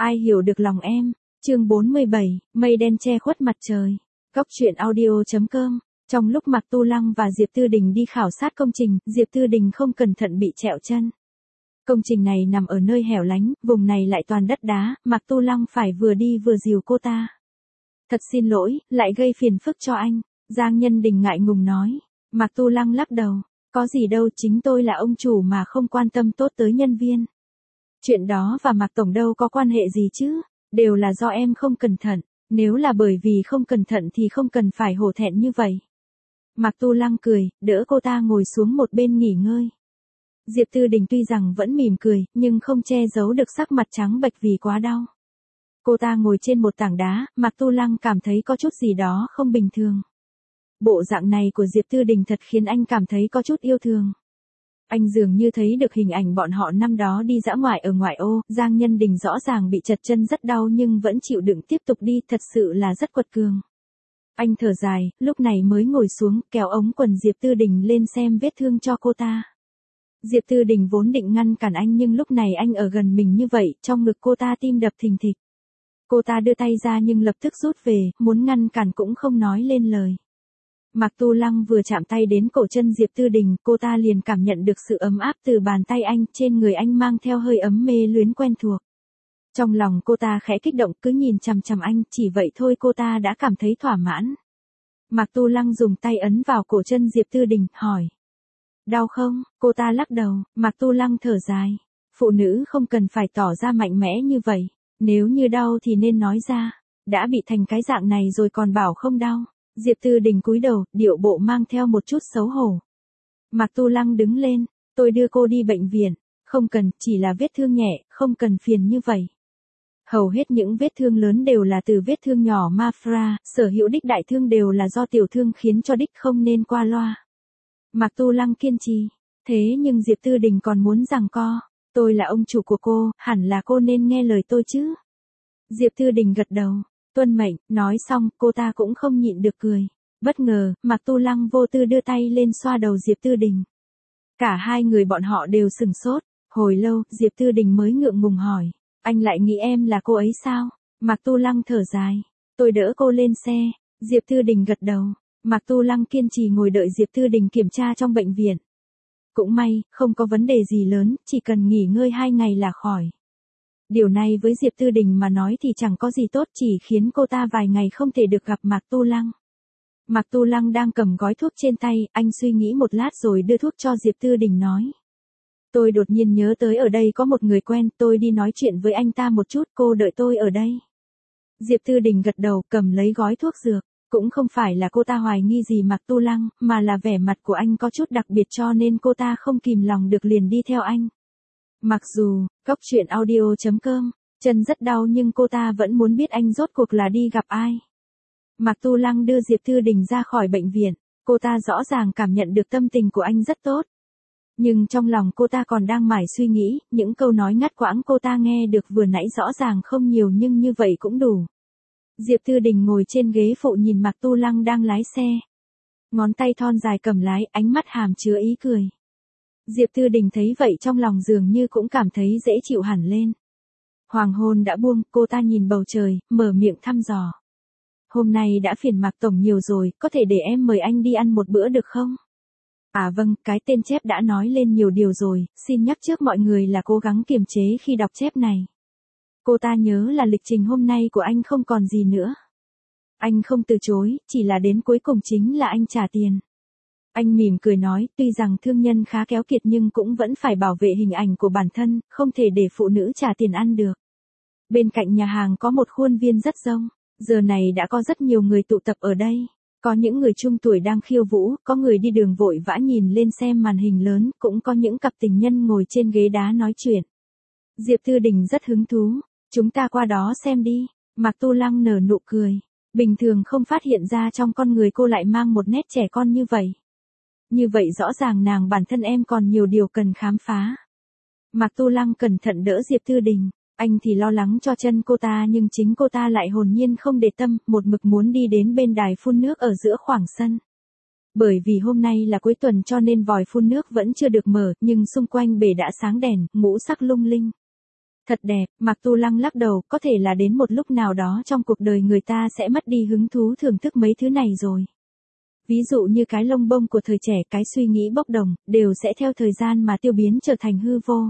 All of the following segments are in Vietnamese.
Ai hiểu được lòng em. Chương 47, mây đen che khuất mặt trời. Góc truyện audio.com. Trong lúc Mạc Tu Lăng và Diệp Tư Đình đi khảo sát công trình, Diệp Tư Đình không cẩn thận bị trẹo chân. Công trình này nằm ở nơi hẻo lánh, vùng này lại toàn đất đá, Mạc Tu Lăng phải vừa đi vừa dìu cô ta. Thật xin lỗi, lại gây phiền phức cho anh. Giang Nhân Đình ngại ngùng nói. Mạc Tu Lăng lắc đầu. Có gì đâu, chính tôi là ông chủ mà không quan tâm tốt tới nhân viên. Chuyện đó và Mạc Tổng đâu có quan hệ gì chứ, đều là do em không cẩn thận, nếu là bởi vì không cẩn thận thì không cần phải hổ thẹn như vậy. Mạc Tu Lăng cười, đỡ cô ta ngồi xuống một bên nghỉ ngơi. Diệp Tư Đình tuy rằng vẫn mỉm cười, nhưng không che giấu được sắc mặt trắng bệch vì quá đau. Cô ta ngồi trên một tảng đá, Mạc Tu Lăng cảm thấy có chút gì đó không bình thường. Bộ dạng này của Diệp Tư Đình thật khiến anh cảm thấy có chút yêu thương. Anh dường như thấy được hình ảnh bọn họ năm đó đi dã ngoại ở ngoại ô, Giang Nhân Đình rõ ràng bị trật chân rất đau nhưng vẫn chịu đựng tiếp tục đi, thật sự là rất quật cường. Anh thở dài, lúc này mới ngồi xuống, kéo ống quần Diệp Tư Đình lên xem vết thương cho cô ta. Diệp Tư Đình vốn định ngăn cản anh nhưng lúc này anh ở gần mình như vậy, trong ngực cô ta tim đập thình thịch. Cô ta đưa tay ra nhưng lập tức rút về, muốn ngăn cản cũng không nói lên lời. Mạc Tu Lăng vừa chạm tay đến cổ chân Diệp Tư Đình, cô ta liền cảm nhận được sự ấm áp từ bàn tay anh, trên người anh mang theo hơi ấm mê luyến quen thuộc. Trong lòng cô ta khẽ kích động, cứ nhìn chằm chằm anh, chỉ vậy thôi cô ta đã cảm thấy thỏa mãn. Mạc Tu Lăng dùng tay ấn vào cổ chân Diệp Tư Đình, hỏi. Đau không? Cô ta lắc đầu, Mạc Tu Lăng thở dài. Phụ nữ không cần phải tỏ ra mạnh mẽ như vậy, nếu như đau thì nên nói ra, đã bị thành cái dạng này rồi còn bảo không đau. Diệp Tư Đình cúi đầu, điệu bộ mang theo một chút xấu hổ. Mạc Tu Lăng đứng lên, tôi đưa cô đi bệnh viện, không cần, chỉ là vết thương nhẹ, không cần phiền như vậy. Hầu hết những vết thương lớn đều là từ vết thương nhỏ Mafra, sở hữu đích đại thương đều là do tiểu thương khiến cho đích, không nên qua loa. Mạc Tu Lăng kiên trì, thế nhưng Diệp Tư Đình còn muốn giằng co, tôi là ông chủ của cô, hẳn là cô nên nghe lời tôi chứ. Diệp Tư Đình gật đầu. Tuân mệnh, nói xong, cô ta cũng không nhịn được cười. Bất ngờ, Mạc Tu Lăng vô tư đưa tay lên xoa đầu Diệp Tư Đình. Cả hai người bọn họ đều sừng sốt. Hồi lâu, Diệp Tư Đình mới ngượng ngùng hỏi. Anh lại nghĩ em là cô ấy sao? Mạc Tu Lăng thở dài. Tôi đỡ cô lên xe. Diệp Tư Đình gật đầu. Mạc Tu Lăng kiên trì ngồi đợi Diệp Tư Đình kiểm tra trong bệnh viện. Cũng may, không có vấn đề gì lớn, chỉ cần nghỉ ngơi 2 ngày là khỏi. Điều này với Diệp Tư Đình mà nói thì chẳng có gì tốt, chỉ khiến cô ta vài ngày không thể được gặp Mạc Tu Lăng. Mạc Tu Lăng đang cầm gói thuốc trên tay, anh suy nghĩ một lát rồi đưa thuốc cho Diệp Tư Đình nói. Tôi đột nhiên nhớ tới ở đây có một người quen, tôi đi nói chuyện với anh ta một chút, cô đợi tôi ở đây. Diệp Tư Đình gật đầu, cầm lấy gói thuốc dược. Cũng không phải là cô ta hoài nghi gì Mạc Tu Lăng, mà là vẻ mặt của anh có chút đặc biệt cho nên cô ta không kìm lòng được liền đi theo anh. Mặc dù, góc truyện audio.com, chân rất đau nhưng cô ta vẫn muốn biết anh rốt cuộc là đi gặp ai. Mạc Tu Lăng đưa Diệp Tư Đình ra khỏi bệnh viện, cô ta rõ ràng cảm nhận được tâm tình của anh rất tốt. Nhưng trong lòng cô ta còn đang mải suy nghĩ, những câu nói ngắt quãng cô ta nghe được vừa nãy rõ ràng không nhiều nhưng như vậy cũng đủ. Diệp Tư Đình ngồi trên ghế phụ nhìn Mạc Tu Lăng đang lái xe. Ngón tay thon dài cầm lái, ánh mắt hàm chứa ý cười. Diệp Tư Đình thấy vậy trong lòng dường như cũng cảm thấy dễ chịu hẳn lên. Hoàng hôn đã buông, cô ta nhìn bầu trời, mở miệng thăm dò. Hôm nay đã phiền Mạc Tổng nhiều rồi, có thể để em mời anh đi ăn một bữa được không? À vâng, cái tên chép đã nói lên nhiều điều rồi, xin nhắc trước mọi người là cố gắng kiềm chế khi đọc chép này. Cô ta nhớ là lịch trình hôm nay của anh không còn gì nữa. Anh không từ chối, chỉ là đến cuối cùng chính là anh trả tiền. Anh mỉm cười nói, tuy rằng thương nhân khá kéo kiệt nhưng cũng vẫn phải bảo vệ hình ảnh của bản thân, không thể để phụ nữ trả tiền ăn được. Bên cạnh nhà hàng có một khuôn viên rất rông, giờ này đã có rất nhiều người tụ tập ở đây. Có những người trung tuổi đang khiêu vũ, có người đi đường vội vã nhìn lên xem màn hình lớn, cũng có những cặp tình nhân ngồi trên ghế đá nói chuyện. Diệp Tư Đình rất hứng thú, chúng ta qua đó xem đi. Mạc Tu Lăng nở nụ cười, bình thường không phát hiện ra trong con người cô lại mang một nét trẻ con như vậy. Như vậy rõ ràng nàng bản thân em còn nhiều điều cần khám phá. Mạc Tu Lăng cẩn thận đỡ Diệp Tư Đình, anh thì lo lắng cho chân cô ta nhưng chính cô ta lại hồn nhiên không để tâm, một mực muốn đi đến bên đài phun nước ở giữa khoảng sân. Bởi vì hôm nay là cuối tuần cho nên vòi phun nước vẫn chưa được mở, nhưng xung quanh bể đã sáng đèn, ngũ sắc lung linh. Thật đẹp, Mạc Tu Lăng lắc đầu, có thể là đến một lúc nào đó trong cuộc đời người ta sẽ mất đi hứng thú thưởng thức mấy thứ này rồi. Ví dụ như cái lông bông của thời trẻ, cái suy nghĩ bốc đồng, đều sẽ theo thời gian mà tiêu biến trở thành hư vô.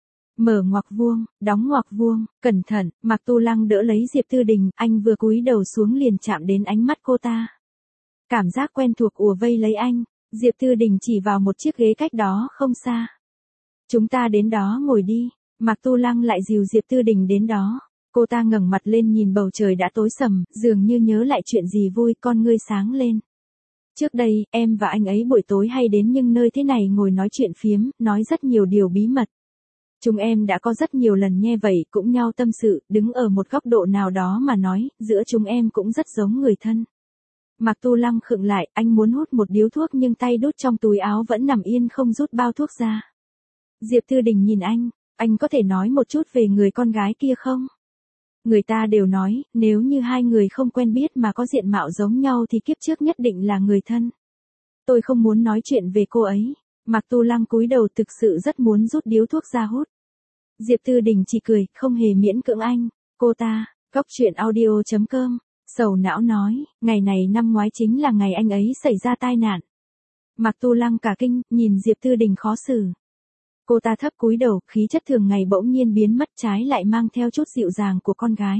Mở ngoặc vuông, đóng ngoặc vuông, cẩn thận, Mạc Tu Lăng đỡ lấy Diệp Tư Đình, anh vừa cúi đầu xuống liền chạm đến ánh mắt cô ta. Cảm giác quen thuộc ùa vây lấy anh, Diệp Tư Đình chỉ vào một chiếc ghế cách đó không xa. Chúng ta đến đó ngồi đi, Mạc Tu Lăng lại dìu Diệp Tư Đình đến đó. Cô ta ngẩng mặt lên nhìn bầu trời đã tối sầm, dường như nhớ lại chuyện gì vui, con ngươi sáng lên. Trước đây, em và anh ấy buổi tối hay đến những nơi thế này ngồi nói chuyện phiếm, nói rất nhiều điều bí mật. Chúng em đã có rất nhiều lần nghe vậy, cũng nhau tâm sự, đứng ở một góc độ nào đó mà nói, giữa chúng em cũng rất giống người thân. Mạc Tu Lăng khựng lại, anh muốn hút một điếu thuốc nhưng tay đút trong túi áo vẫn nằm yên không rút bao thuốc ra. Diệp Tư Đình nhìn anh có thể nói một chút về người con gái kia không? Người ta đều nói, nếu như hai người không quen biết mà có diện mạo giống nhau thì kiếp trước nhất định là người thân. Tôi không muốn nói chuyện về cô ấy. Mạc Tu Lăng cúi đầu thực sự rất muốn rút điếu thuốc ra hút. Diệp Tư Đình chỉ cười, không hề miễn cưỡng anh. Cô ta, Góc Truyện Audio.com, sầu não nói, ngày này năm ngoái chính là ngày anh ấy xảy ra tai nạn. Mạc Tu Lăng cả kinh, nhìn Diệp Tư Đình khó xử. Cô ta thấp cúi đầu, khí chất thường ngày bỗng nhiên biến mất, trái lại mang theo chút dịu dàng của con gái.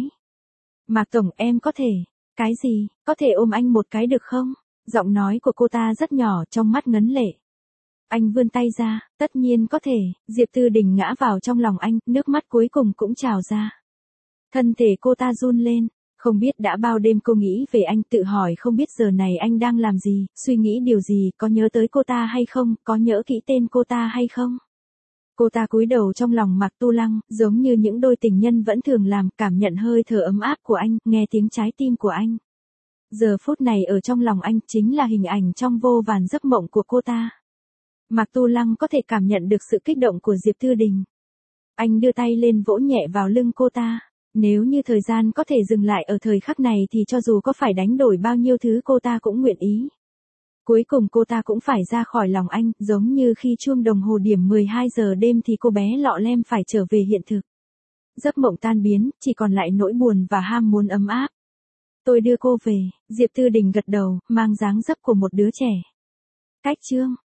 Mạc Tổng, em có thể, cái gì, có thể ôm anh một cái được không? Giọng nói của cô ta rất nhỏ, trong mắt ngấn lệ. Anh vươn tay ra, tất nhiên có thể, Diệp Tư Đình ngã vào trong lòng anh, nước mắt cuối cùng cũng trào ra. Thân thể cô ta run lên, không biết đã bao đêm cô nghĩ về anh, tự hỏi không biết giờ này anh đang làm gì, suy nghĩ điều gì, có nhớ tới cô ta hay không, có nhớ kỹ tên cô ta hay không. Cô ta cúi đầu trong lòng Mạc Tu Lăng, giống như những đôi tình nhân vẫn thường làm, cảm nhận hơi thở ấm áp của anh, nghe tiếng trái tim của anh. Giờ phút này ở trong lòng anh chính là hình ảnh trong vô vàn giấc mộng của cô ta. Mạc Tu Lăng có thể cảm nhận được sự kích động của Diệp Tư Đình. Anh đưa tay lên vỗ nhẹ vào lưng cô ta. Nếu như thời gian có thể dừng lại ở thời khắc này thì cho dù có phải đánh đổi bao nhiêu thứ cô ta cũng nguyện ý. Cuối cùng cô ta cũng phải ra khỏi lòng anh, giống như khi chuông đồng hồ điểm 12 giờ đêm thì cô bé lọ lem phải trở về hiện thực. Giấc mộng tan biến, chỉ còn lại nỗi buồn và ham muốn ấm áp. Tôi đưa cô về, Diệp Tư Đình gật đầu, mang dáng dấp của một đứa trẻ. Cách chương